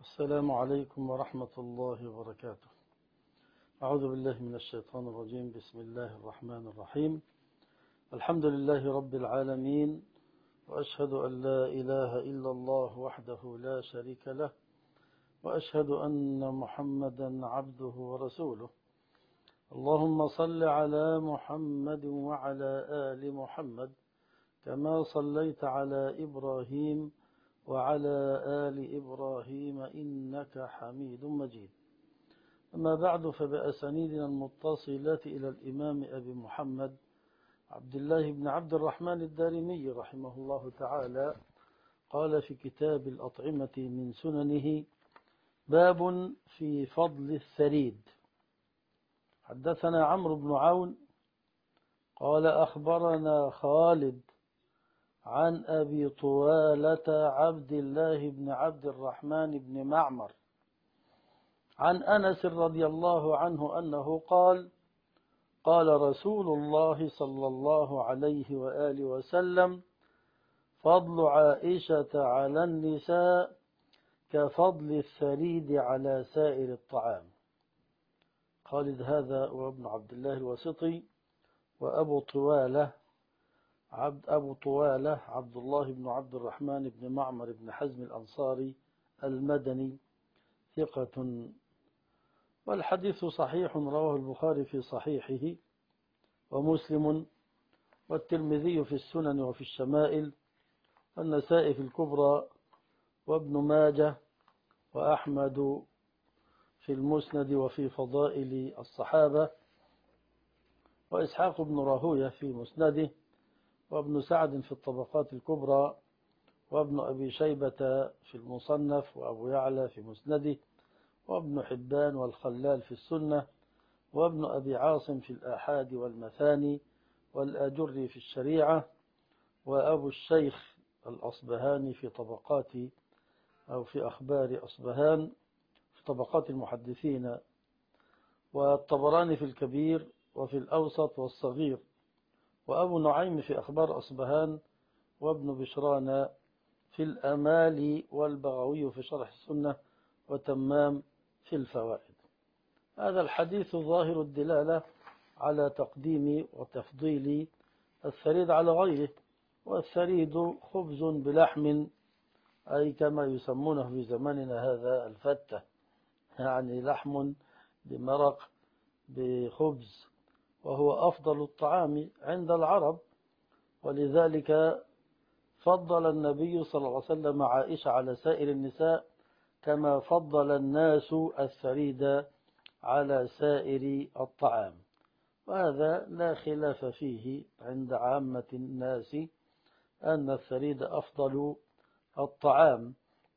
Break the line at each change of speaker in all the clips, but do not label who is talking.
السلام عليكم ورحمة الله وبركاته. أعوذ بالله من الشيطان الرجيم. بسم الله الرحمن الرحيم. الحمد لله رب العالمين، وأشهد أن لا إله إلا الله وحده لا شريك له، وأشهد أن محمدا عبده ورسوله. اللهم صل على محمد وعلى آل محمد كما صليت على إبراهيم وعلى آل إبراهيم إنك حميد مجيد. أما بعد، فبأسانيدنا المتصلة إلى الإمام أبي محمد عبد الله بن عبد الرحمن الدارمي رحمه الله تعالى قال في كتاب الأطعمة من سننه: باب في فضل الثريد. حدثنا عمرو بن عون قال أخبرنا خالد عن أبي طوالة عبد الله بن عبد الرحمن بن معمر عن أنس رضي الله عنه أنه قال: قال رسول الله صلى الله عليه وآله وسلم: فضل عائشة على النساء كفضل الثريد على سائر الطعام. خالد هذا وابن عبد الله الواسطي، وأبو طوالة عبد الله بن عبد الرحمن بن معمر بن حزم الأنصاري المدني ثقة، والحديث صحيح، رواه البخاري في صحيحه ومسلم والترمذي في السنن وفي الشمائل والنسائي في الكبرى وابن ماجه وأحمد في المسند وفي فضائل الصحابة وإسحاق بن راهوية في مسنده وابن سعد في الطبقات الكبرى وابن أبي شيبة في المصنف وأبو يعلى في مسنده وابن حبان والخلال في السنة وابن أبي عاصم في الآحاد والمثاني والآجري في الشريعة وأبو الشيخ الأصبهاني في طبقات أو في أخبار أصبهان في طبقات المحدثين، والطبراني في الكبير وفي الأوسط والصغير، وأبو نعيم في أخبار أصبهان، وابن بشران في الأمال، والبغوي في شرح السنة، وتمام في الفوائد. هذا الحديث ظاهر الدلالة على تقديم وتفضيل الثريد على غيره، والثريد خبز بلحم، أي كما يسمونه في زماننا هذا الفتة، يعني لحم بمرق بخبز، وهو أفضل الطعام عند العرب، ولذلك فضل النبي صلى الله عليه وسلم عائشة على سائر النساء كما فضل الناس الثريد على سائر الطعام، وهذا لا خلاف فيه عند عامة الناس أن الثريد أفضل الطعام،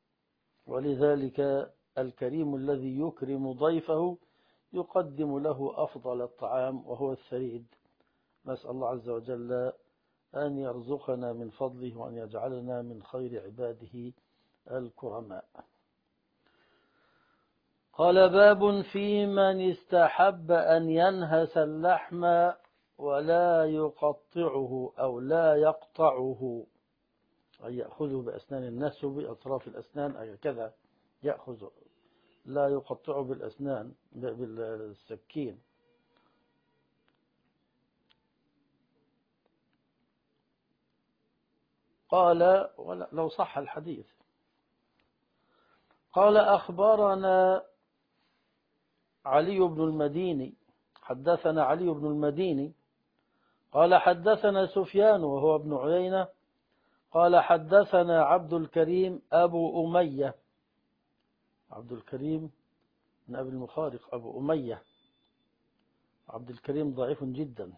ولذلك الكريم الذي يكرم ضيفه يقدم له أفضل الطعام وهو الثريد. نسأل الله عز وجل أن يرزقنا من فضله وأن يجعلنا من خير عباده الكرماء. قال: باب في من استحب أن ينهس اللحم ولا يقطعه أو لا يقطعه، أي يأخذه بأسنان النسو بأطراف الأسنان، أي كذا يأخذه، لا يقطعه بالأسنان بالسكين. قال لو صح الحديث. قال: أخبرنا علي بن المديني، حدثنا علي بن المديني قال حدثنا سفيان وهو ابن عيينة قال حدثنا عبد الكريم أبو أمية، عبد الكريم بن أبي المخارق أبو أمية، عبد الكريم ضعيف جدا.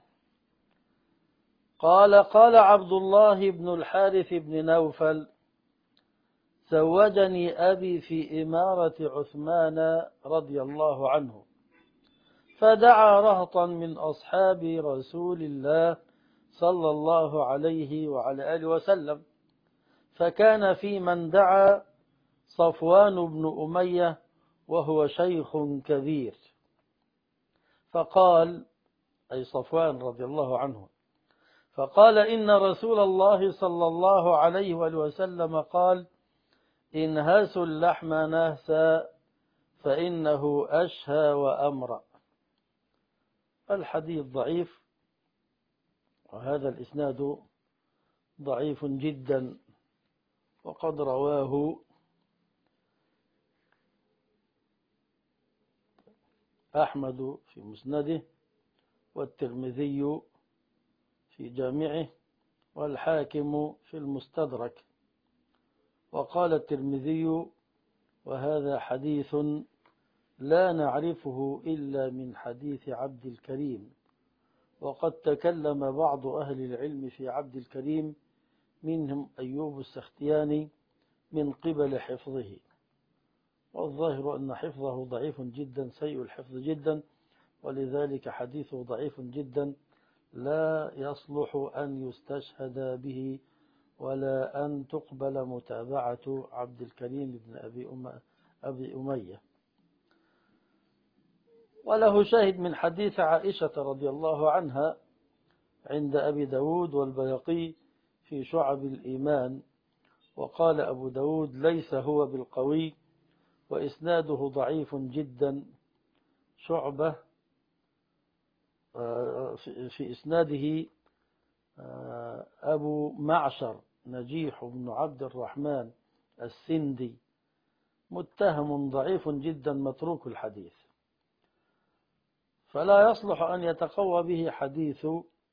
قال: قال عبد الله بن الحارث بن نوفل: زوجني أبي في إمارة عثمان رضي الله عنه، فدعا رهطا من أصحاب رسول الله صلى الله عليه وعلى آله وسلم، فكان في من دعا صفوان بن أمية وهو شيخ كبير، فقال، أي صفوان رضي الله عنه، فقال: إن رسول الله صلى الله عليه وآله وسلم قال: انهسوا اللحم نهسا فإنه أشهى وأمرأ. الحديث ضعيف، وهذا الإسناد ضعيف جدا، وقد رواه أحمد في مسنده، والترمذي في جامعه، والحاكم في المستدرك. وقال الترمذي: وهذا حديث لا نعرفه إلا من حديث عبد الكريم، وقد تكلم بعض أهل العلم في عبد الكريم منهم أيوب السختياني من قبل حفظه، والظاهر أن حفظه ضعيف جدا، سيء الحفظ جدا، ولذلك حديثه ضعيف جدا لا يصلح أن يستشهد به ولا أن تقبل متابعة عبد الكريم بن أبي أمية. وله شاهد من حديث عائشة رضي الله عنها عند أبي داود والبيهقي في شعب الإيمان، وقال أبو داود: ليس هو بالقوي وإسناده ضعيف جدا. شعبة في إسناده أبو معشر نجيح بن عبد الرحمن السندي، متهم ضعيف جدا متروك الحديث، فلا يصلح أن يتقوى به حديث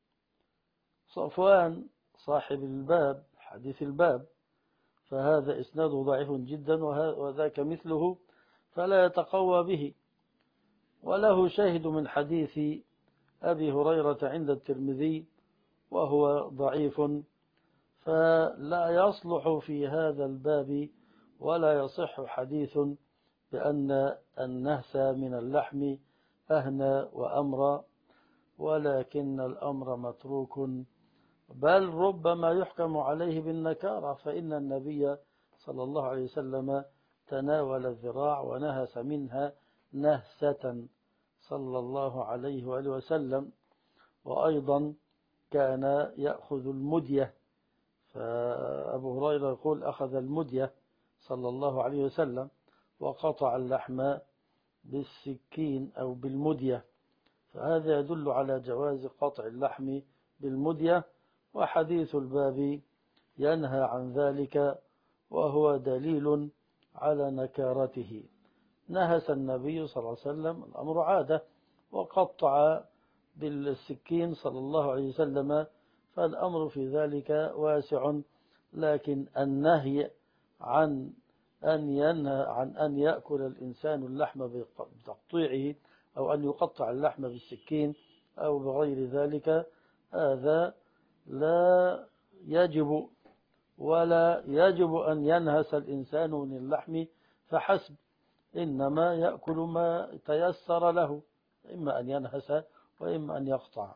صفوان صاحب الباب، حديث الباب، فهذا إسناده ضعيف جدا، وذاك مثله فلا يتقوى به. وله شاهد من حديث أبي هريرة عند الترمذي وهو ضعيف، فلا يصلح في هذا الباب ولا يصح حديث بأن النهس من اللحم أهنى وأمر، ولكن الأمر متروك، بل ربما يحكم عليه بالنكارة، فإن النبي صلى الله عليه وسلم تناول الذراع ونهس منها نهسة صلى الله عليه وآله وسلم، وأيضا كان يأخذ المدية، فأبو هريرة يقول: أخذ المدية صلى الله عليه وسلم وقطع اللحم بالسكين أو بالمدية، فهذا يدل على جواز قطع اللحم بالمدية، وحديث الباب ينهى عن ذلك، وهو دليل على نكارته. نهس النبي صلى الله عليه وسلم، الأمر عادة، وقطع بالسكين صلى الله عليه وسلم، فالأمر في ذلك واسع، لكن النهي عن أن يأكل الإنسان اللحم بتقطيعه أو أن يقطع اللحم بالسكين أو بغير ذلك، هذا لا يجب، ولا يجب أن ينهس الإنسان من اللحم فحسب، إنما يأكل ما تيسر له، إما أن ينهس وإما أن يقطع.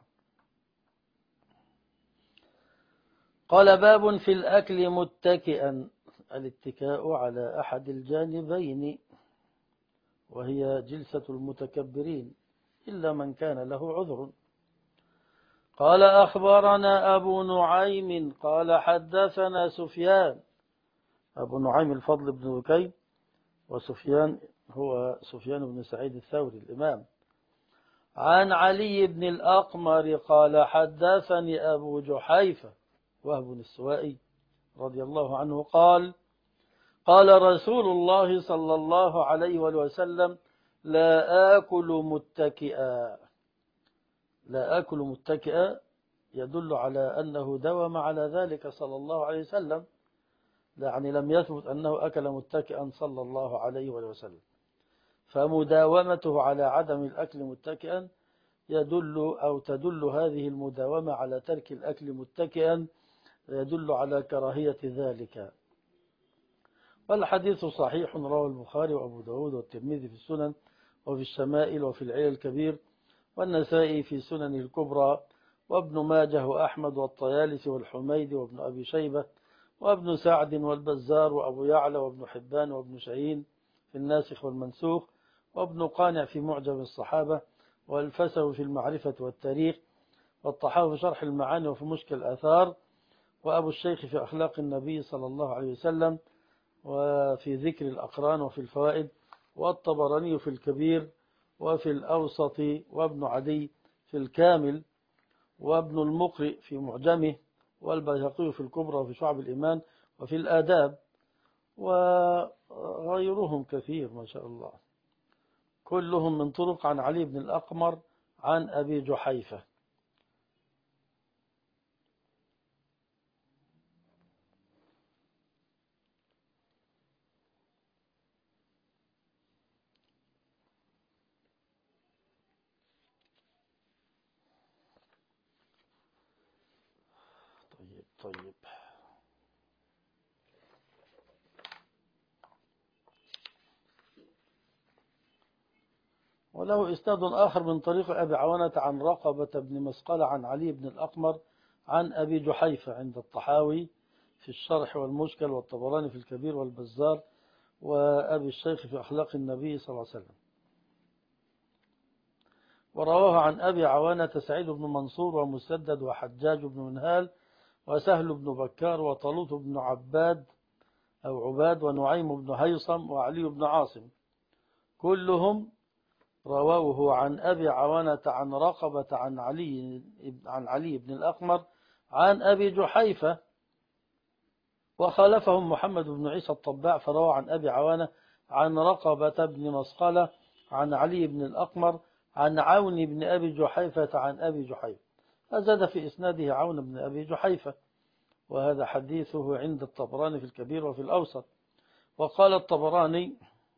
قال: باب في الأكل متكئا، الاتكاء على أحد الجانبين، وهي جلسة المتكبرين إلا من كان له عذر. قال: أخبرنا أبو نعيم قال حدثنا سفيان، أبو نعيم الفضل بن بكير، وسفيان هو سفيان بن سعيد الثوري الإمام، عن علي بن الأقمر قال حدثني أبو جحيفة وهب السوائي رضي الله عنه قال: قال رسول الله صلى الله عليه وسلم: لا آكل متكئا. لا آكل متكئا يدل على أنه دوم على ذلك صلى الله عليه وسلم، يعني لم يثبت أنه أكل متكئا صلى الله عليه وسلم، فمداومته على عدم الأكل متكئا تدل هذه المداومة على ترك الأكل متكئا يدل على كراهية ذلك. والحديث صحيح، رواه البخاري وأبو داود والترمذي في السنن وفي الشمائل وفي العلل الكبير، والنسائي في سنن الكبرى، وابن ماجه وأحمد والطيالسي والحميدي وابن أبي شيبة وابن سعد والبزار وأبو يعلى وابن حبان وابن شاهين في الناسخ والمنسوخ، وابن قانع في معجم الصحابة، والفسوي في المعرفة والتاريخ، والطحاوي في شرح المعاني وفي مشكل الآثار، وأبو الشيخ في أخلاق النبي صلى الله عليه وسلم، وفي ذكر الأقران وفي الفوائد، والطبراني في الكبير وفي الأوسط، وابن عدي في الكامل، وابن المقرئ في معجمه، والبيهقي في الكبرى وفي شعب الإيمان وفي الآداب، وغيرهم كثير ما شاء الله، كلهم من طرق عن علي بن الأقمر عن أبي جحيفة. طيب وله إسناد آخر من طريق أبي عوانة عن رقبة بن مسقلة عن علي بن الأقمر عن أبي جحيفة عند الطحاوي في الشرح والمشكل، والطبراني في الكبير والبزار، وأبي الشيخ في أخلاق النبي صلى الله عليه وسلم. ورواه عن أبي عوانة سعيد بن منصور ومسدد وحجاج بن منهال وسهل بن بكار وطلوط بن عباد أو عباد ونعيم بن هيصم وعلي بن عاصم، كلهم رواه عن أبي عوانة عن رقبة عن علي بن الأقمر عن أبي جحيفة. وخالفهم محمد بن عيسى الطباع فروى عن أبي عوانة عن رقبة بن مسقلة عن علي بن الأقمر عن عون بن أبي جحيفة عن أبي جحيفة، أزاد في إسناده عون بن أبي جحيفة، وهذا حديثه عند الطبراني في الكبير وفي الأوسط. وقال الطبراني: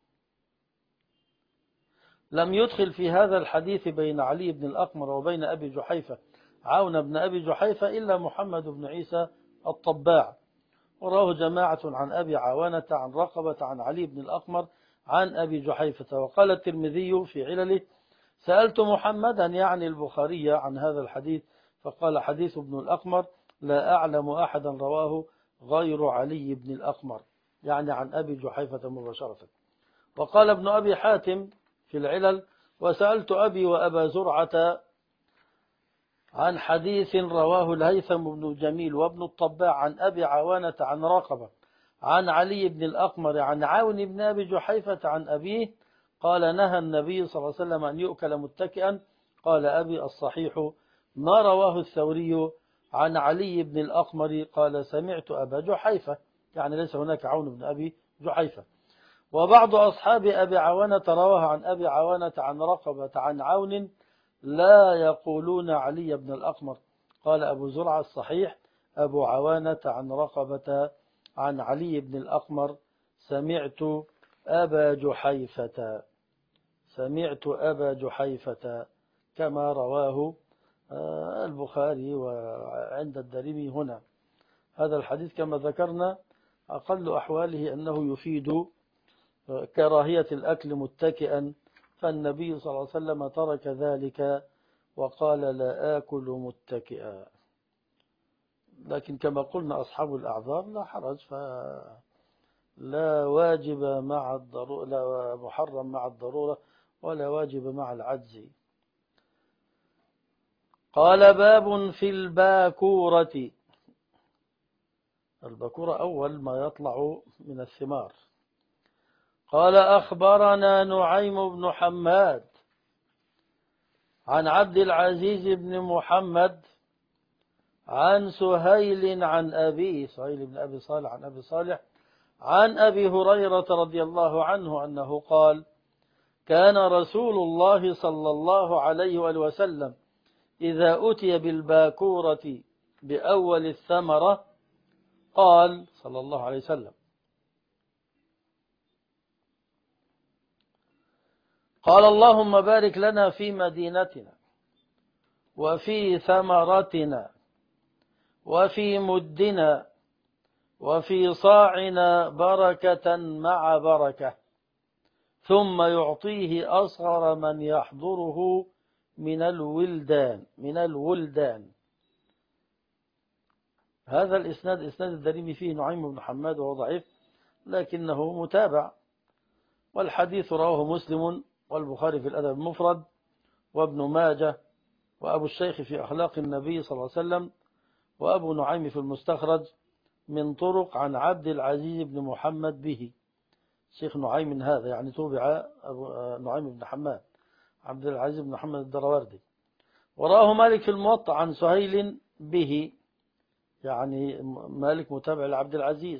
لم يدخل في هذا الحديث بين علي بن الأقمر وبين أبي جحيفة عون بن أبي جحيفة إلا محمد بن عيسى الطباع. وراه جماعة عن أبي عوانة عن رقبة عن علي بن الأقمر عن أبي جحيفة. وقال الترمذي في علله: سألت محمدا يعني البخاري عن هذا الحديث فقال: حديث ابن الأقمر لا أعلم أحدا رواه غير علي بن الأقمر، يعني عن أبي جحيفة مباشرة. وقال ابن أبي حاتم في العلل: وسألت أبي وأبا زرعة عن حديث رواه الهيثم بن جميل وابن الطباع عن أبي عوانة عن رقبة عن علي بن الأقمر عن عون بن أبي جحيفة عن أبيه قال: نهى النبي صلى الله عليه وسلم أن يؤكل متكئا. قال أبي: الصحيح ما رواه الثوري عن علي بن الأقمر قال: سمعت أبا جحيفة، يعني ليس هناك عون بن أبي جحيفة. وبعض أصحاب أبي عوانة رواه عن أبي عوانة عن رقبة عن عون لا يقولون علي بن الأقمر. قال أبو زرعة: الصحيح أبو عوانة عن رقبة عن علي بن الأقمر سمعت أبا جحيفة كما رواه البخاري وعند الدارمي هنا. هذا الحديث كما ذكرنا أقل أحواله أنه يفيد كراهية الأكل متكئا، فالنبي صلى الله عليه وسلم ترك ذلك وقال: لا آكل متكئا. لكن كما قلنا أصحاب الأعذار لا حرج، فلا واجب مع الضرورة، لا محرم مع الضرورة ولا واجب مع العجز. قال: باب في الباكورة. الباكورة أول ما يطلع من الثمار. قال: أخبرنا نعيم بن حماد عن عبد العزيز بن محمد عن سهيل عن أبيه، سهيل بن أبي صالح عن أبي صالح عن أبي هريرة رضي الله عنه أنه قال: كان رسول الله صلى الله عليه وآله وسلم إذا أتي بالباكورة بأول الثمرة قال صلى الله عليه وسلم: قال اللهم بارك لنا في مدينتنا وفي ثمرتنا وفي مدنا وفي صاعنا بركة مع بركة، ثم يعطيه أصغر من يحضره من الولدان. هذا الإسناد إسناد الدارمي فيه نعيم بن حماد وهو ضعيف لكنه متابع، والحديث رواه مسلم والبخاري في الأدب المفرد وابن ماجه وأبو الشيخ في أخلاق النبي صلى الله عليه وسلم وأبو نعيم في المستخرج من طرق عن عبد العزيز بن محمد به. شيخ نعيم هذا يعني تبع نعيم بن حماد، عبد العزيز بن محمد الدراوردي. وراه مالك في الموطأ عن سهيل به، يعني مالك متابع لعبد العزيز.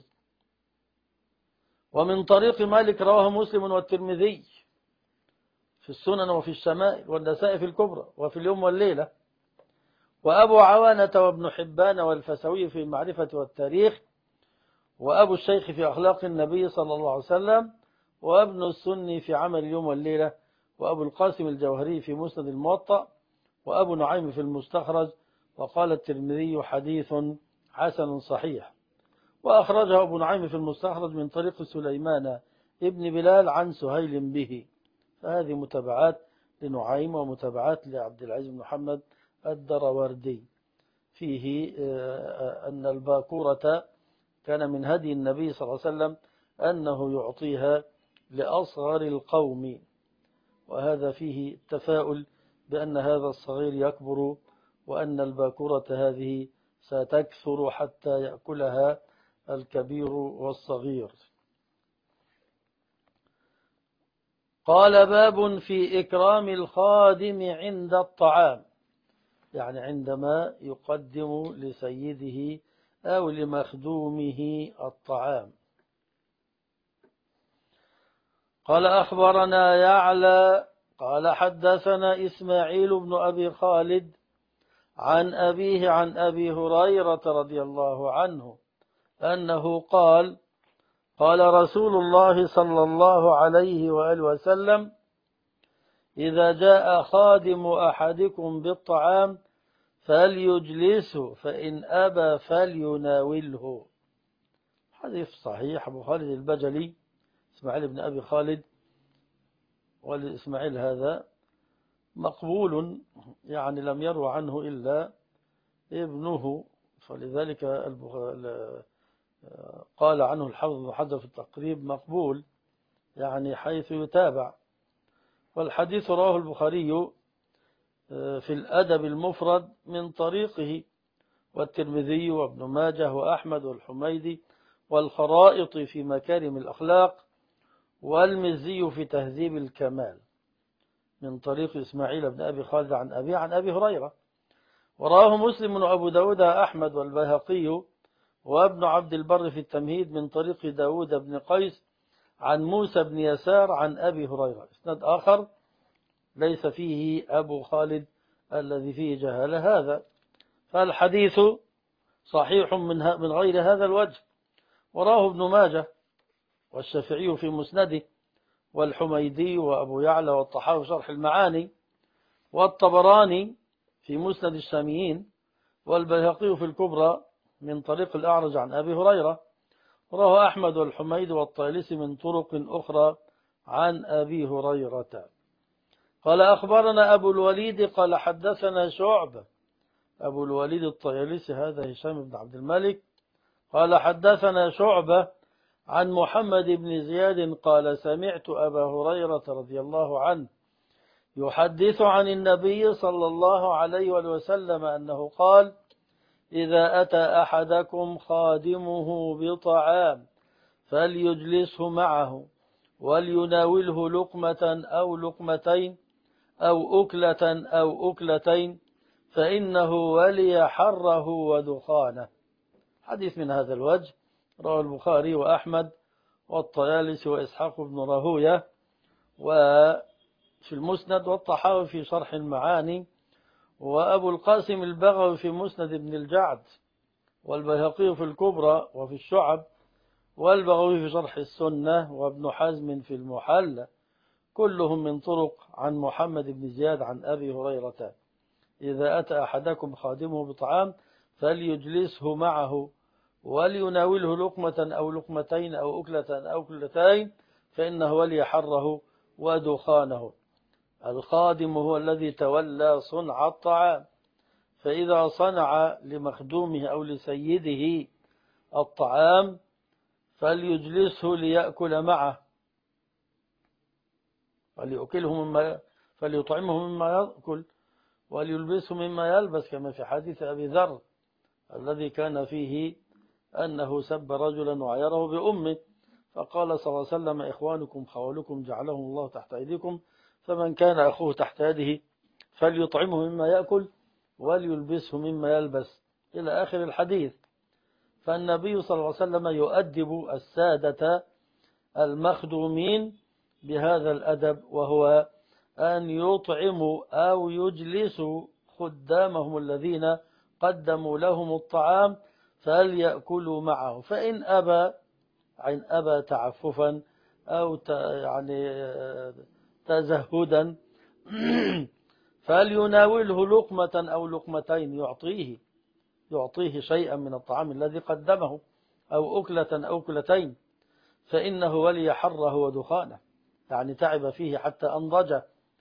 ومن طريق مالك رواه مسلم والترمذي في السنن وفي الشمائل والنسائي في الكبرى وفي اليوم والليلة، وأبو عوانة وابن حبان والفسوي في المعرفة والتاريخ، وأبو الشيخ في أخلاق النبي صلى الله عليه وسلم، وابن السني في عمل اليوم والليلة، وأبو القاسم الجوهري في مسند الموطأ، وأبو نعيم في المستخرج. وقال الترمذي حديث حسن صحيح. وأخرجه أبو نعيم في المستخرج من طريق سليمان ابن بلال عن سهيل به. فهذه متابعات لنعيم ومتابعات لعبد العزيز بن محمد الدراوردي. فيه أن الباكورة كان من هدي النبي صلى الله عليه وسلم أنه يعطيها لأصغر القوم، وهذا فيه التفاؤل بأن هذا الصغير يكبر، وأن الباكورة هذه ستكثر حتى يأكلها الكبير والصغير. قال باب في إكرام الخادم عند الطعام، يعني عندما يقدم لسيده أو لمخدومه الطعام. قال أخبرنا يعلى قال حدثنا إسماعيل بن أبي خالد عن أبيه عن أبي هريرة رضي الله عنه أنه قال قال رسول الله صلى الله عليه وآله وسلم: إذا جاء خادم أحدكم بالطعام فليجلسه، فإن أبى فليناوله. حديث صحيح. أبو خالد البجلي إسماعيل بن أبي خالد، والإسماعيل هذا مقبول، يعني لم يروى عنه إلا ابنه، فلذلك قال عنه الحافظ بن حجر في التقريب مقبول، يعني حيث يتابع. والحديث رواه البخاري في الأدب المفرد من طريقه، والترمذي وابن ماجه وأحمد والحميدي والخرائط في مكارم الأخلاق، والمزي في تهذيب الكمال من طريق إسماعيل بن أبي خالد عن أبي عن أبي هريرة. وراه مسلم وأبو داود أحمد والبيهقي وابن عبد البر في التمهيد من طريق داود بن قيس عن موسى بن يسار عن أبي هريرة. إسناد آخر ليس فيه أبو خالد الذي فيه جهالة هذا، فالحديث صحيح من غير هذا الوجه. وراه ابن ماجه والشافعي في مسنده، والحميدي وأبو يعلى والطحاوي في شرح المعاني، والطبراني في مسند الشاميين، والبيهقي في الكبرى من طريق الأعرج عن أبي هريرة. وراه أحمد والحميد والطيلسي من طرق أخرى عن أبي هريرة. قال أخبرنا أبو الوليد قال حدثنا شعبة. أبو الوليد الطيلسي هذا هشام بن عبد الملك قال حدثنا شعبة عن محمد بن زياد قال سمعت أبا هريرة رضي الله عنه يحدث عن النبي صلى الله عليه وسلم أنه قال: إذا أتى أحدكم خادمه بطعام فليجلسه معه وليناوله لقمة أو لقمتين أو أكلة أو أكلتين، فإنه ولي حره ودخانه. حديث من هذا الوجه رواه البخاري وأحمد والطيالسي وإسحاق بن راهوية وفي المسند، والطحاوي في شرح المعاني، وأبو القاسم البغوي في مسند ابن الجعد، والبيهقي في الكبرى وفي الشعب، والبغوي في شرح السنة، وابن حزم في المحلى، كلهم من طرق عن محمد بن زياد عن أبي هريرة: إذا أتى أحدكم خادمه بطعام فليجلسه معه وليناوله لقمة أو لقمتين أو أكلة أو أكلتين، فإنه ولي حره ودخانه. الخادم هو الذي تولى صنع الطعام، فإذا صنع لمخدومه أو لسيده الطعام فليجلسه ليأكل معه، فليطعمه مما يأكل وليلبسه مما يلبس، كما في حديث أبي ذر الذي كان فيه أنه سب رجلا وعيره بأمه، فقال صلى الله عليه وسلم: إخوانكم خوالكم جعلهم الله تحت أيديكم، فمن كان أخوه تحت يده فليطعمه مما يأكل وليلبسه مما يلبس، إلى آخر الحديث. فالنبي صلى الله عليه وسلم يؤدب السادة المخدومين بهذا الأدب، وهو أن يطعموا أو يجلسوا خدامهم الذين قدموا لهم الطعام فليأكلوا معه، فإن أبى تعففا أو يعني تزهدا فليناوله لقمة أو لقمتين، يعطيه شيئا من الطعام الذي قدمه، أو أكلة أو أكلتين، فإنه ولي حره ودخانه، يعني تعب فيه حتى أنضج،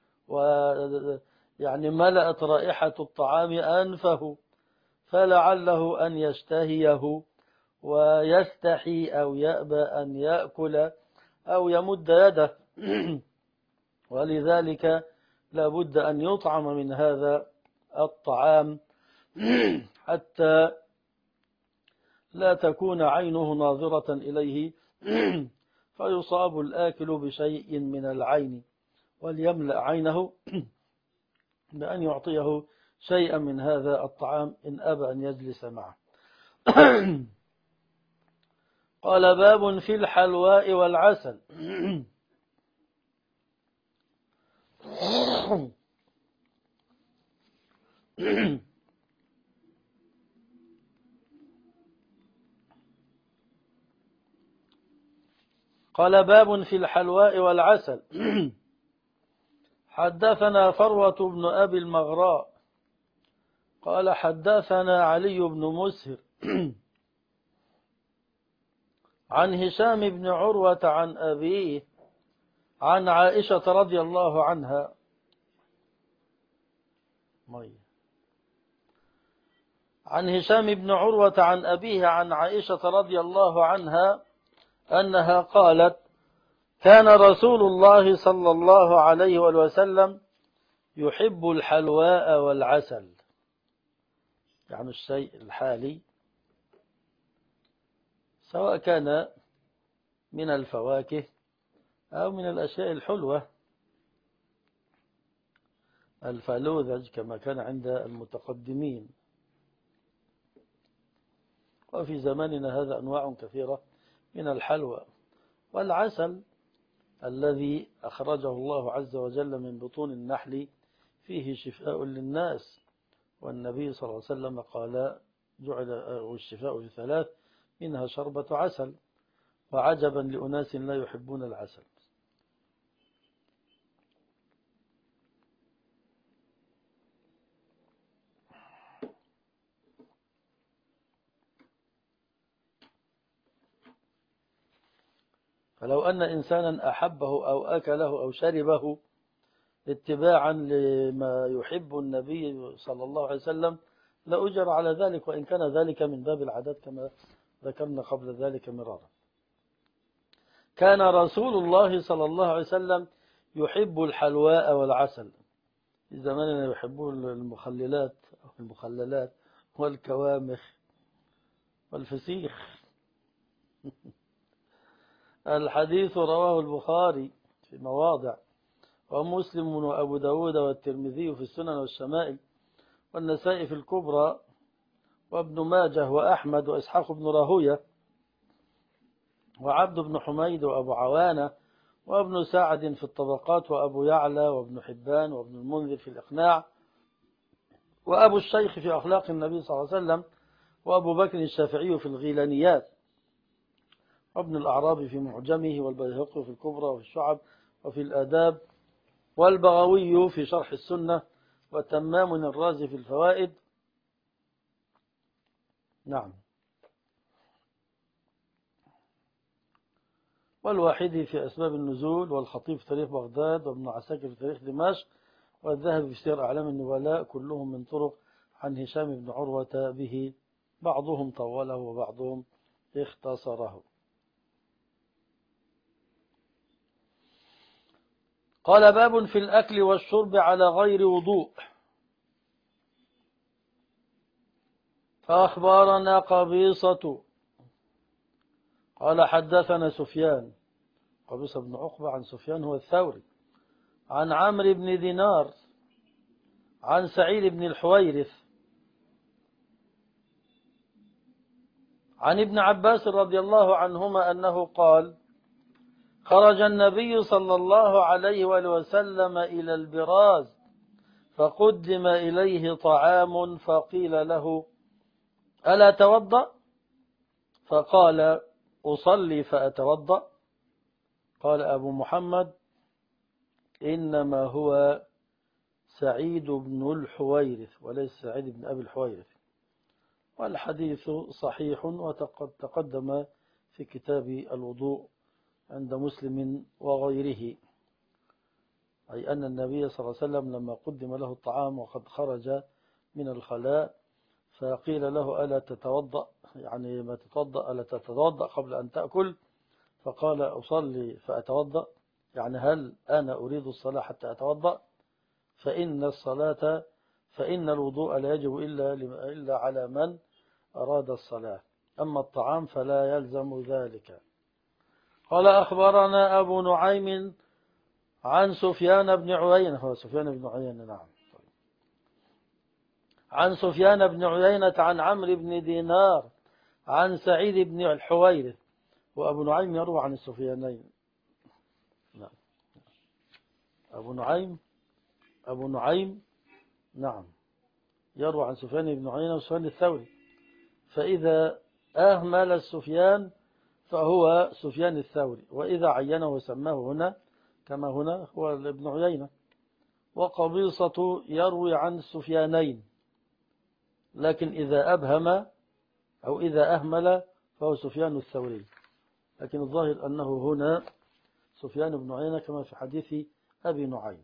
ويعني ملأت رائحة الطعام أنفه، فلعله أن يشتهيه ويستحي أو يأبى أن يأكل أو يمد يده ولذلك لابد أن يطعم من هذا الطعام حتى لا تكون عينه ناظرة إليه فيصاب الآكل بشيء من العين، وليملأ عينه بأن يعطيه شيئا من هذا الطعام إن أبى أن يجلس معه. قال: باب في الحلواء والعسل. قال: باب في الحلواء والعسل. حدثنا فروة بن أبي المغراء قال: حدثنا علي بن مسهر عن هشام بن عروة عن أبيه عن عائشة رضي الله عنها عن هشام بن عروة عن أبيه عن عائشة رضي الله عنها أنها قالت: كان رسول الله صلى الله عليه وسلم يحب الحلواء والعسل، يعني الشيء الحالي، سواء كان من الفواكه أو من الأشياء الحلوة الفلوذج كما كان عند المتقدمين. وفي زماننا هذا أنواع كثيرة من الحلوى. والعسل الذي أخرجه الله عز وجل من بطون النحل فيه شفاء للناس، والنبي صلى الله عليه وسلم قال: جعل الشفاء في 3 منها شربة عسل، وعجبا لأناس لا يحبون العسل. فلو أن إنسانا أحبه أو أكله أو شربه اتباعا لما يحب النبي صلى الله عليه وسلم لأجر على ذلك، وإن كان ذلك من باب العادات كما ذكرنا قبل ذلك مرارا. كان رسول الله صلى الله عليه وسلم يحب الحلواء والعسل. في زماننا يحبون المخللات أو المخللات والكوامخ والفسيخ. الحديث رواه البخاري في مواضع، ومسلم وأبو داود والترمذي في السنن والشمائل، والنسائي في الكبرى، وابن ماجه وأحمد وإسحاق بن راهوية وعبد بن حميد وأبو عوانة وابن سعد في الطبقات، وأبو يعلى وابن حبان وابن المنذر في الإقناع، وأبو الشيخ في أخلاق النبي صلى الله عليه وسلم، وأبو بكر الشافعي في الغيلانيات، وابن الأعرابي في معجمه، والبيهقي في الكبرى وفي الشعب وفي الآداب، والبغوي في شرح السنة، وتمام الرازي في الفوائد. نعم. والواحدي في أسباب النزول، والخطيب في تاريخ بغداد، وابن عساكر في تاريخ دمشق، والذهبي في سير أعلام النبلاء، كلهم من طرق عن هشام بن عروة به، بعضهم طوله وبعضهم اختصره. قال: باب في الأكل والشرب على غير وضوء. فأخبرنا قبيصة قال حدثنا سفيان قبيصة بن عقبة عن سفيان هو الثوري عن عمرو بن دينار عن سعيد بن الحويرث عن ابن عباس رضي الله عنهما أنه قال خرج النبي صلى الله عليه وآله وسلم إلى البراز فقدم إليه طعام فقيل له ألا توضأ؟ فقال أصلي فأتوضأ. قال أبو محمد إنما هو سعيد بن الحويرث وليس سعيد بن أبي الحويرث. والحديث صحيح وقد تقدم في كتاب الوضوء عند مسلم وغيره، أي أن النبي صلى الله عليه وسلم لما قدم له الطعام وقد خرج من الخلاء فقيل له ألا تتوضأ، يعني ما تتوضأ ألا تتوضأ قبل أن تأكل؟ فقال أصلي فأتوضأ، يعني هل أنا أريد الصلاة حتى أتوضأ؟ فإن الوضوء لا يجب إلا على من أراد الصلاة، أما الطعام فلا يلزم ذلك. قال أخبرنا أبو نعيم عن سفيان بن عيينة، هو سفيان بن عيينة نعم، عن سفيان بن عيينة عن عمرو بن دينار عن سعيد بن الحويرث. وأبو نعيم يروى عن السفيانين. نعم. أبو نعيم نعم يروى عن سفيان بن عيينة وسفيان الثوري، فإذا أهمل السفيان فهو سفيان الثوري، وإذا عينه وسماه هنا كما هنا هو ابن عيينة. وقبيصة يروي عن السفيانين، لكن إذا أبهم أو إذا أهمل فهو سفيان الثوري، لكن الظاهر أنه هنا سفيان بن عيينة كما في حديث أبي نعيم.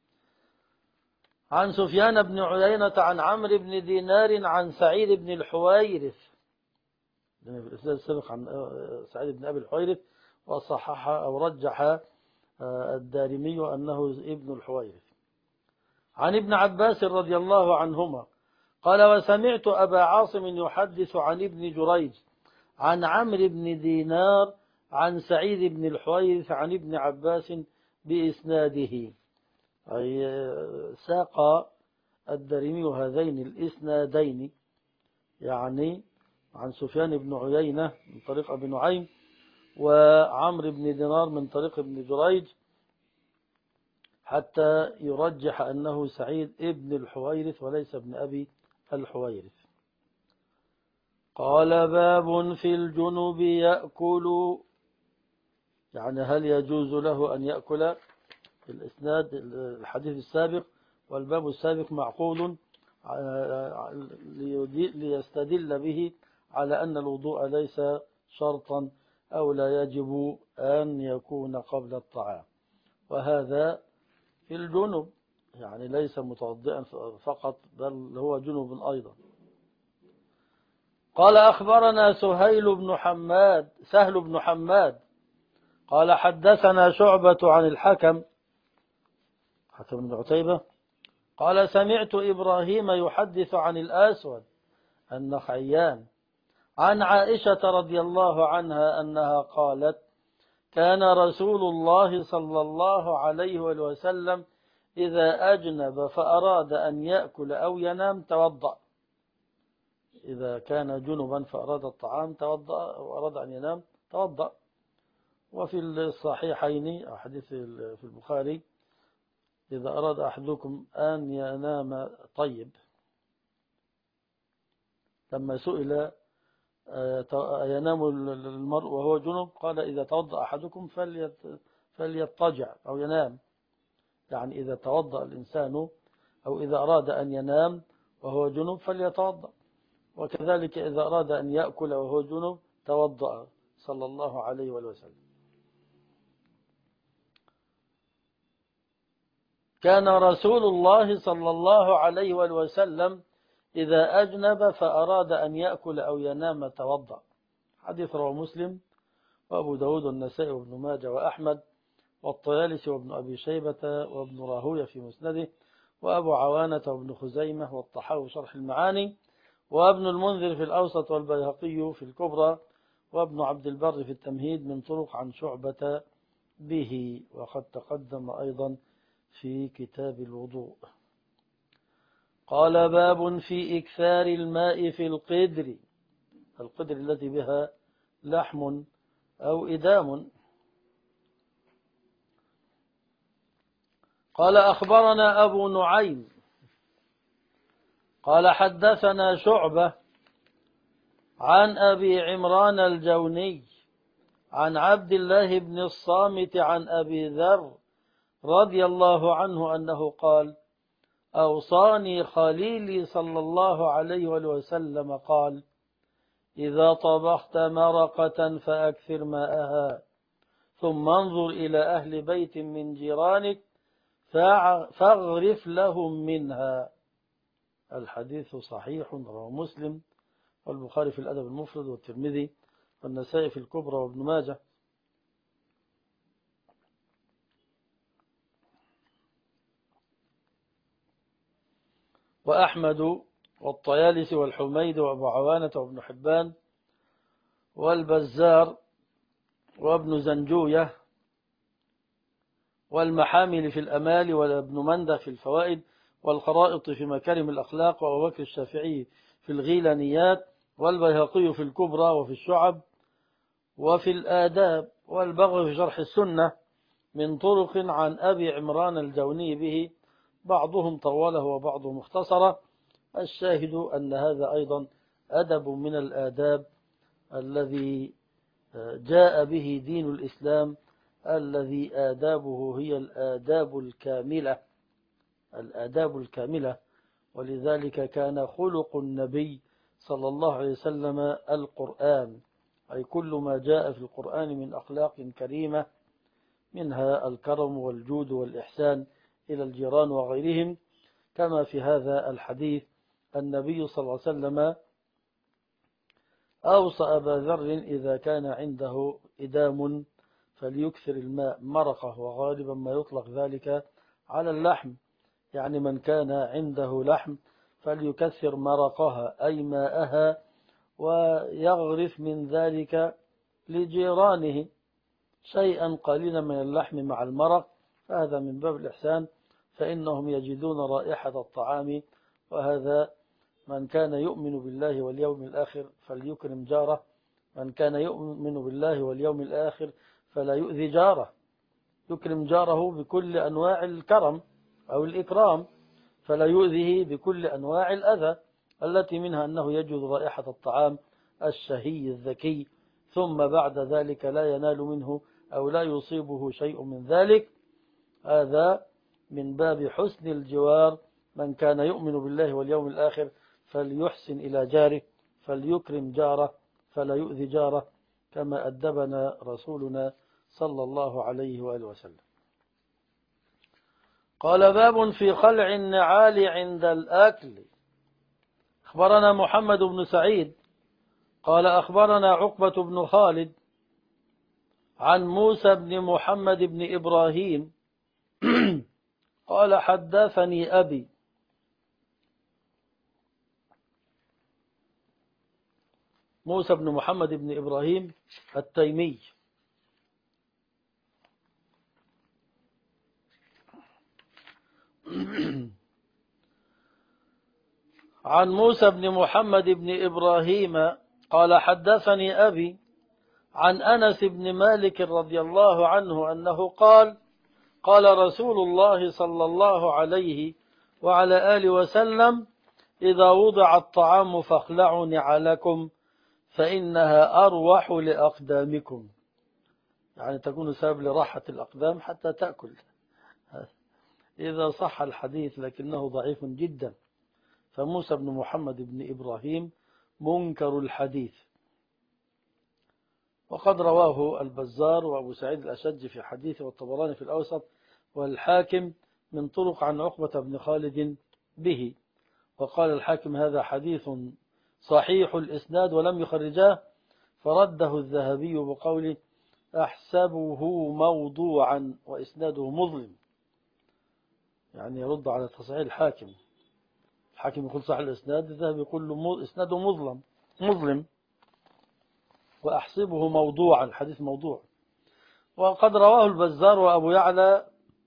عن سفيان بن عيينة عن عمرو بن دينار عن سعيد بن الحويرث، في الإسناد السابق عن سعيد بن أبي الحويرث، وصحح أو رجح الدارمي أنه ابن الحويرث. عن ابن عباس رضي الله عنهما قال وسمعت أبا عاصم يحدث عن ابن جريج عن عمرو بن دينار عن سعيد بن الحويرث عن ابن عباس بإسناده، أي ساق الدارمي هذين الإسنادين، يعني عن سفيان بن عيينة من طريق أبي نعيم وعمرو بن دينار من طريق ابن جريج، حتى يرجح أنه سعيد ابن الحويرث وليس ابن أبي الحويرث. قال باب في الجنب يأكل، يعني هل يجوز له أن يأكل؟ الإسناد الحديث السابق والباب السابق معقول ليستدل به على أن الوضوء ليس شرطا أو لا يجب أن يكون قبل الطعام، وهذا في الجنب، يعني ليس متوضئا فقط بل هو جنب أيضا. قال أخبرنا سهل بن حماد قال حدثنا شعبة عن الحكم بن عتيبة قال سمعت إبراهيم يحدث عن الأسود النخعيان عن عائشة رضي الله عنها أنها قالت كان رسول الله صلى الله عليه وسلم إذا أجنب فأراد أن يأكل أو ينام توضأ، إذا كان جنبا فأراد الطعام توضأ أو أراد أن ينام توضأ. وفي الصحيحين حديث في البخاري إذا أراد أحدكم أن ينام طيب، لما سئل ينام المرء وهو جنب قال إذا توضأ أحدكم فليضطجع أو ينام، يعني إذا توضأ الإنسان أو إذا أراد أن ينام وهو جنب فليتوضأ، وكذلك إذا أراد أن يأكل وهو جنب توضأ صلى الله عليه وسلم. كان رسول الله صلى الله عليه وسلم إذا أجنب فأراد أن يأكل أو ينام توضأ. حديث رواه مسلم وأبو داود والنسائي وابن ماجه وأحمد والطيالسي وابن أبي شيبة وابن راهوية في مسنده وأبو عوانة وابن خزيمة والطحاوي شرح المعاني وابن المنذر في الأوسط والبيهقي في الكبرى وابن عبد البر في التمهيد من طرق عن شعبة به، وقد تقدم أيضا في كتاب الوضوء. قال باب في إكثار الماء في القدر التي بها لحم أو إدام. قال أخبرنا أبو نعيم قال حدثنا شعبة عن أبي عمران الجوني عن عبد الله بن الصامت عن أبي ذر رضي الله عنه أنه قال أوصاني خليلي صلى الله عليه وسلم قال إذا طبخت مرقة فأكثر ماءها ثم انظر إلى أهل بيت من جيرانك فاغرف لهم منها. الحديث صحيح، رواه مسلم والبخاري في الأدب المفرد والترمذي والنسائي في الكبرى وابن ماجه. وأحمد والطيالسي والحميد وأبو عوانة وابن حبان والبزار وابن زنجوية والمحامل في الأمال وابن منده في الفوائد والخرائط في مكارم الأخلاق وأبو بكر الشافعي في الغيلانيات والبيهقي في الكبرى وفي الشعب وفي الآداب والبغوي في شرح السنة من طرق عن أبي عمران الجوني به، بعضهم طوله وبعضهم مختصرة. الشاهد أن هذا أيضا أدب من الآداب الذي جاء به دين الإسلام، الذي آدابه هي الآداب الكاملة. ولذلك كان خلق النبي صلى الله عليه وسلم القرآن، أي كل ما جاء في القرآن من أخلاق كريمة، منها الكرم والجود والإحسان إلى الجيران وغيرهم. كما في هذا الحديث النبي صلى الله عليه وسلم أوصى أبا ذر إذا كان عنده إدام فليكثر الماء مرقة، وغالبا ما يطلق ذلك على اللحم، يعني من كان عنده لحم فليكثر مرقها أي ماءها ويغرف من ذلك لجيرانه شيئا قليلا من اللحم مع المرق، فهذا من باب الإحسان، فإنهم يجدون رائحة الطعام. وهذا من كان يؤمن بالله واليوم الآخر فليكرم جاره، من كان يؤمن بالله واليوم الآخر فلا يؤذي جاره، يكرم جاره بكل أنواع الكرم أو الإكرام، فلا يؤذيه بكل أنواع الأذى، التي منها أنه يجد رائحة الطعام الشهي الذكي، ثم بعد ذلك لا ينال منه أو لا يصيبه شيء من ذلك. هذا من باب حسن الجوار، من كان يؤمن بالله واليوم الآخر فليحسن إلى جاره، فليكرم جاره فلا يؤذي جاره، كما أدبنا رسولنا صلى الله عليه وآله وسلم. قال باب في خلع النعال عند الأكل. أخبرنا محمد بن سعيد قال أخبرنا عقبة بن خالد عن موسى بن محمد بن إبراهيم قال حدثني أبي موسى بن محمد بن إبراهيم التيمي عن موسى بن محمد بن إبراهيم قال حدثني أبي عن أنس بن مالك رضي الله عنه أنه قال قال رسول الله صلى الله عليه وعلى آله وسلم إذا وضع الطعام فاخلعوا نعالكم فإنها أروح لأقدامكم، يعني تكون سبب لراحة الأقدام حتى تأكل، إذا صح الحديث، لكنه ضعيف جدا. فموسى بن محمد بن إبراهيم منكر الحديث، وقد رواه البزار وأبو سعيد الأشج في حديثه والطبراني في الأوسط والحاكم من طرق عن عقبة بن خالد به. وقال الحاكم هذا حديث صحيح الإسناد ولم يخرجاه، فرده الذهبي بقوله أحسبه موضوعا وإسناده مظلم، يعني يرد على تصحيح الحاكم. الحاكم يقول صحيح الإسناد، الذهبي يقول له إسناده مظلم. وأحسبه موضوعا، الحديث موضوع. وقد رواه البزار وأبو يعلى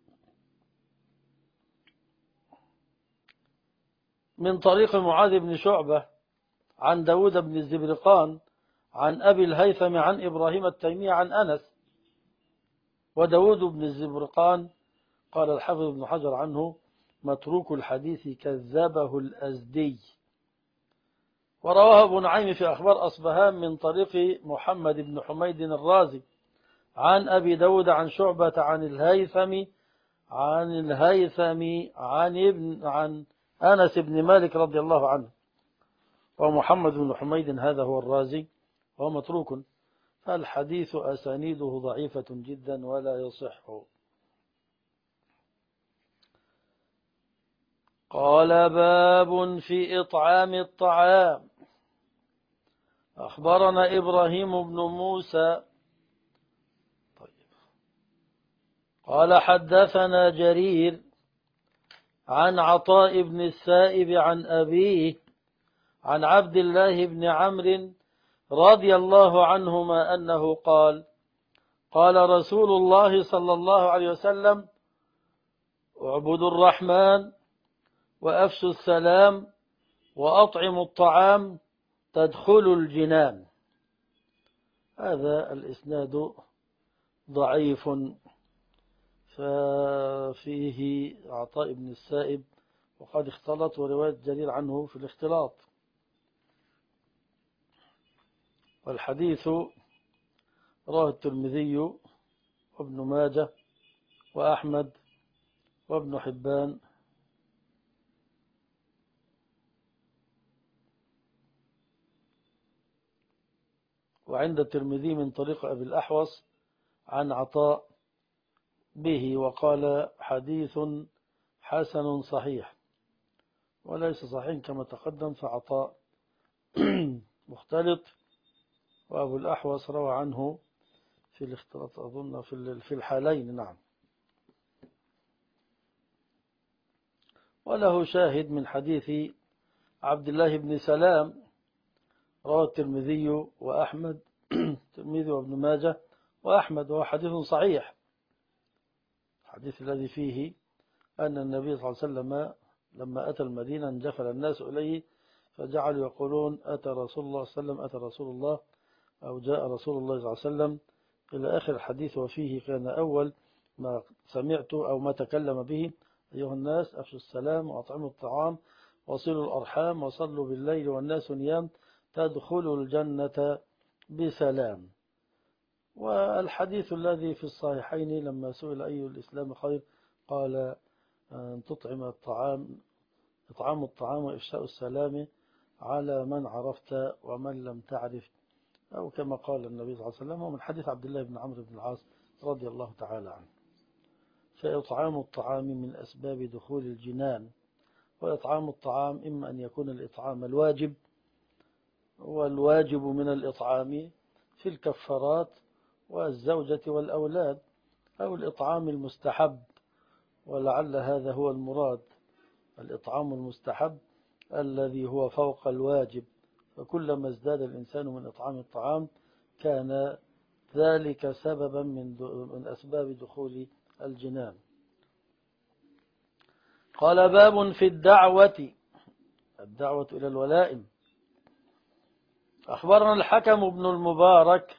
من طريق معاذ بن شعبة عن داود بن الزبرقان عن أبي الهيثم عن إبراهيم التيمي عن أنس. وداود بن الزبرقان قال الحافظ بن حجر عنه متروك الحديث كذبه الأزدي. ورواه ابو نعيم في أخبار أصبهان من طريق محمد بن حميد الرازي عن أبي داود عن شعبة عن الهيثم عن أنس بن مالك رضي الله عنه. ومحمد بن حميد هذا هو الرازي وهو متروك، فالحديث أسانيده ضعيفة جدا ولا يصح. قال باب في إطعام الطعام. أخبرنا إبراهيم بن موسى قال حدثنا جرير عن عطاء بن السائب عن أبيه عن عبد الله بن عمرو رضي الله عنهما أنه قال قال رسول الله صلى الله عليه وسلم اعبدوا الرحمن وأفشوا السلام وأطعموا الطعام تدخلوا الجنان. هذا الإسناد ضعيف، ففيه عطاء بن السائب وقد اختلط، ورواية جرير عنه في الاختلاط. والحديث رواه الترمذي وابن ماجه وأحمد وابن حبان وعند الترمذي من طريق أبي الأحوص عن عطاء به، وقال حديث حسن صحيح، وليس صحيح كما تقدم، فعطاء مختلط، وأبو الأحوص روى عنه في الاختلاط أظن في الحالين. نعم. وله شاهد من حديث عبد الله بن سلام رواه الترمذي وأحمد الترمذي وابن ماجه وأحمد، وهو حديث صحيح، الحديث الذي فيه أن النبي صلى الله عليه وسلم لما أتى المدينة انجفل الناس إليه فجعلوا يقولون أتى رسول الله صلى الله عليه وسلم، أتى رسول الله، أو جاء رسول الله صلى الله عليه وسلم إلى آخر الحديث. وفيه كان أول ما سمعت أو ما تكلم به أيها الناس أفشوا السلام وأطعموا الطعام وصلوا الأرحام وصلوا بالليل والناس نيام تدخلوا الجنة بسلام. والحديث الذي في الصحيحين لما سئل أي الإسلام خير قال أن تطعم الطعام، إطعام الطعام وإفشاء السلام على من عرفت ومن لم تعرف، أو كما قال النبي صلى الله عليه وسلم. ومن حديث عبد الله بن عمرو بن العاص رضي الله تعالى عنه. فإطعام الطعام من أسباب دخول الجنان. وإطعام الطعام إما أن يكون الإطعام الواجب، والواجب من الإطعام في الكفارات والزوجة والأولاد، أو الإطعام المستحب، ولعل هذا هو المراد، الإطعام المستحب الذي هو فوق الواجب. فكلما ازداد الإنسان من إطعام الطعام كان ذلك سببا من أسباب دخول الجنان. قال باب في الدعوة إلى الولائم. أخبرنا الحكم بن المبارك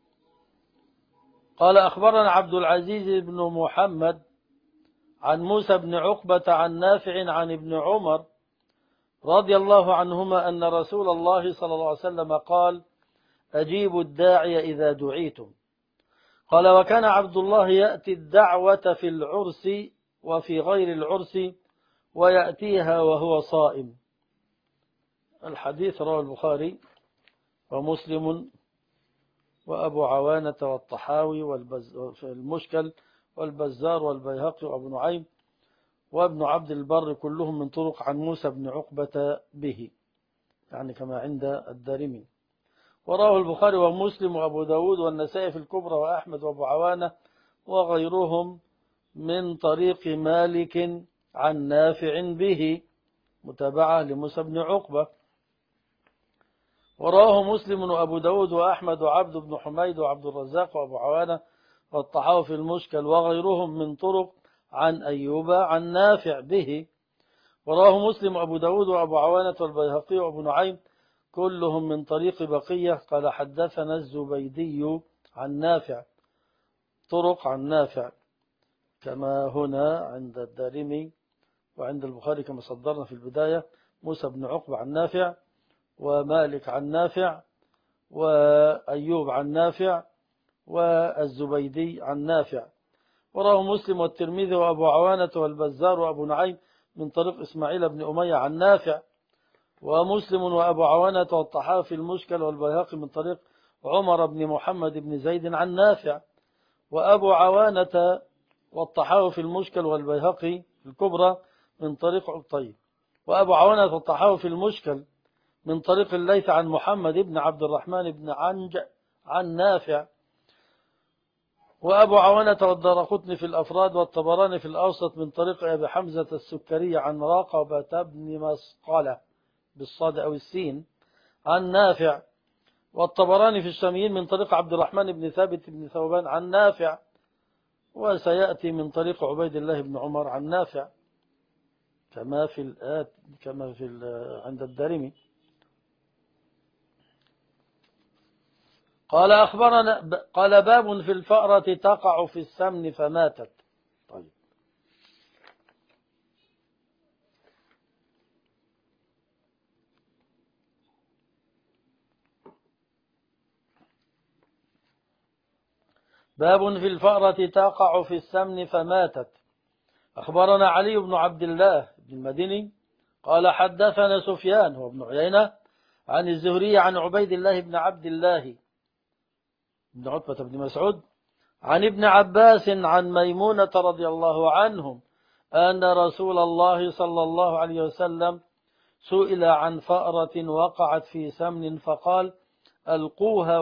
قال أخبرنا عبد العزيز بن محمد عن موسى بن عقبة عن نافع عن ابن عمر رضي الله عنهما أن رسول الله صلى الله عليه وسلم قال أجيبوا الداعي إذا دعيتم. قال وكان عبد الله يأتي الدعوة في العرس وفي غير العرس ويأتيها وهو صائم. الحديث رواه البخاري ومسلم وأبو عوانة والطحاوي والمشكل والبزار والبيهقي وأبو نعيم وابن عبد البر كلهم من طرق عن موسى بن عقبة به، يعني كما عند الدارمي. وراه البخاري ومسلم وأبو داود والنسائي في الكبرى وأحمد وأبو عوانة وغيرهم من طريق مالك عن نافع به، متابعة لموسى بن عقبة. وراه مسلم وأبو داود وأحمد وعبد بن حميد وعبد الرزاق وأبو عوانة والطحاوي في المشكل وغيرهم من طرق عن أيوب عن نافع به. وراه مسلم وأبو داود وأبو عوانة والبيهقي وأبو نعيم كلهم من طريق بقية قال حدثنا الزبيدي عن نافع، طرق عن نافع كما هنا عند الدارمي وعند البخاري كما صدرنا في البداية، موسى بن عقبة عن نافع ومالك عن نافع وأيوب عن نافع والزبيدي عن نافع. وراه مسلم والترمذي وأبو عوانة والبزار وأبو نعيم من طريق إسماعيل بن أمية عن نافع. ومسلم وأبو عوانة والطحاوي في المشكل والبيهقي من طريق عمر بن محمد بن زيد عن نافع. وأبو عوانة والطحاوي في المشكل والبيهقي الكبرى من طريق الطيب. وأبو عوانة والطحاوي في المشكل من طريق الليث عن محمد بن عبد الرحمن بن عنج عن نافع. وأبو عوانة والدارقطني في الأفراد والطبراني في الأوسط من طريق أبي حمزة السكري عن راقبة بن مسقلة بالصاد أو السين عن نافع. والطبراني في الشاميين من طريق عبد الرحمن بن ثابت بن ثوبان عن نافع. وسيأتي من طريق عبيد الله بن عمر عن نافع كما عند الدارمي. قال باب في الفأرة تقع في السمن فماتت. طيب. باب في الفأرة تقع في السمن فماتت. أخبرنا علي بن عبد الله بن المديني قال حدثنا سفيان هو بن عيينة عن الزهري عن عبيد الله بن عبد الله بن عتبة بن مسعود عن ابن عباس عن ميمونة رضي الله عنهم أن رسول الله صلى الله عليه وسلم سئل عن فأرة وقعت في سمن فقال ألقوها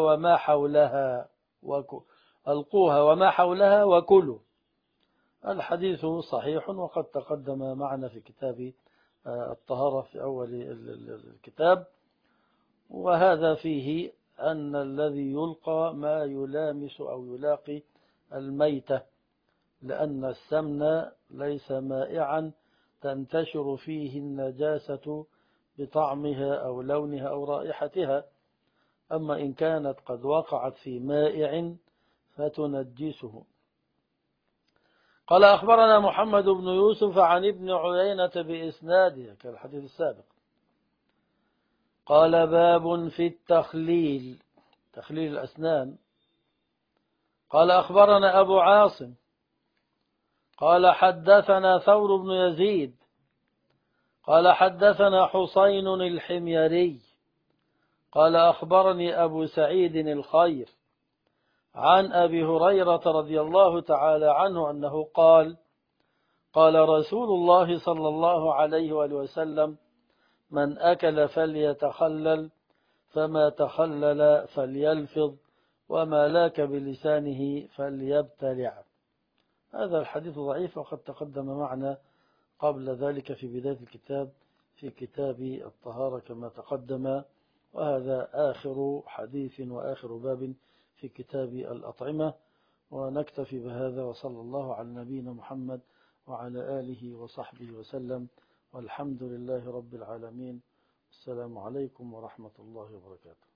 وما حولها وكلوا. الحديث صحيح وقد تقدم معنا في كتاب الطهارة في أول الكتاب. وهذا فيه أن الذي يلقى ما يلامس أو يلاقي الميتة، لأن السمن ليس مائعا تنتشر فيه النجاسة بطعمها أو لونها أو رائحتها، أما إن كانت قد وقعت في مائع فتنجسه. قال أخبرنا محمد بن يوسف عن ابن عيينة بإسناده كالحديث السابق. قال باب في التخليل، تخليل الأسنان. قال أخبرنا أبو عاصم قال حدثنا ثور بن يزيد قال حدثنا حسين الحميري قال أخبرني أبو سعيد الخير عن أبي هريرة رضي الله تعالى عنه أنه قال قال رسول الله صلى الله عليه وآله وسلم من أكل فليتخلل فما تخلل فليلفظ وما لاك بلسانه فليبتلع. هذا الحديث ضعيف وقد تقدم معنا قبل ذلك في بداية الكتاب في كتاب الطهارة كما تقدم، وهذا آخر حديث وآخر باب في كتاب الأطعمة. ونكتفي بهذا وصلى الله على نبينا محمد وعلى آله وصحبه وسلم، والحمد لله رب العالمين. السلام عليكم ورحمة الله وبركاته.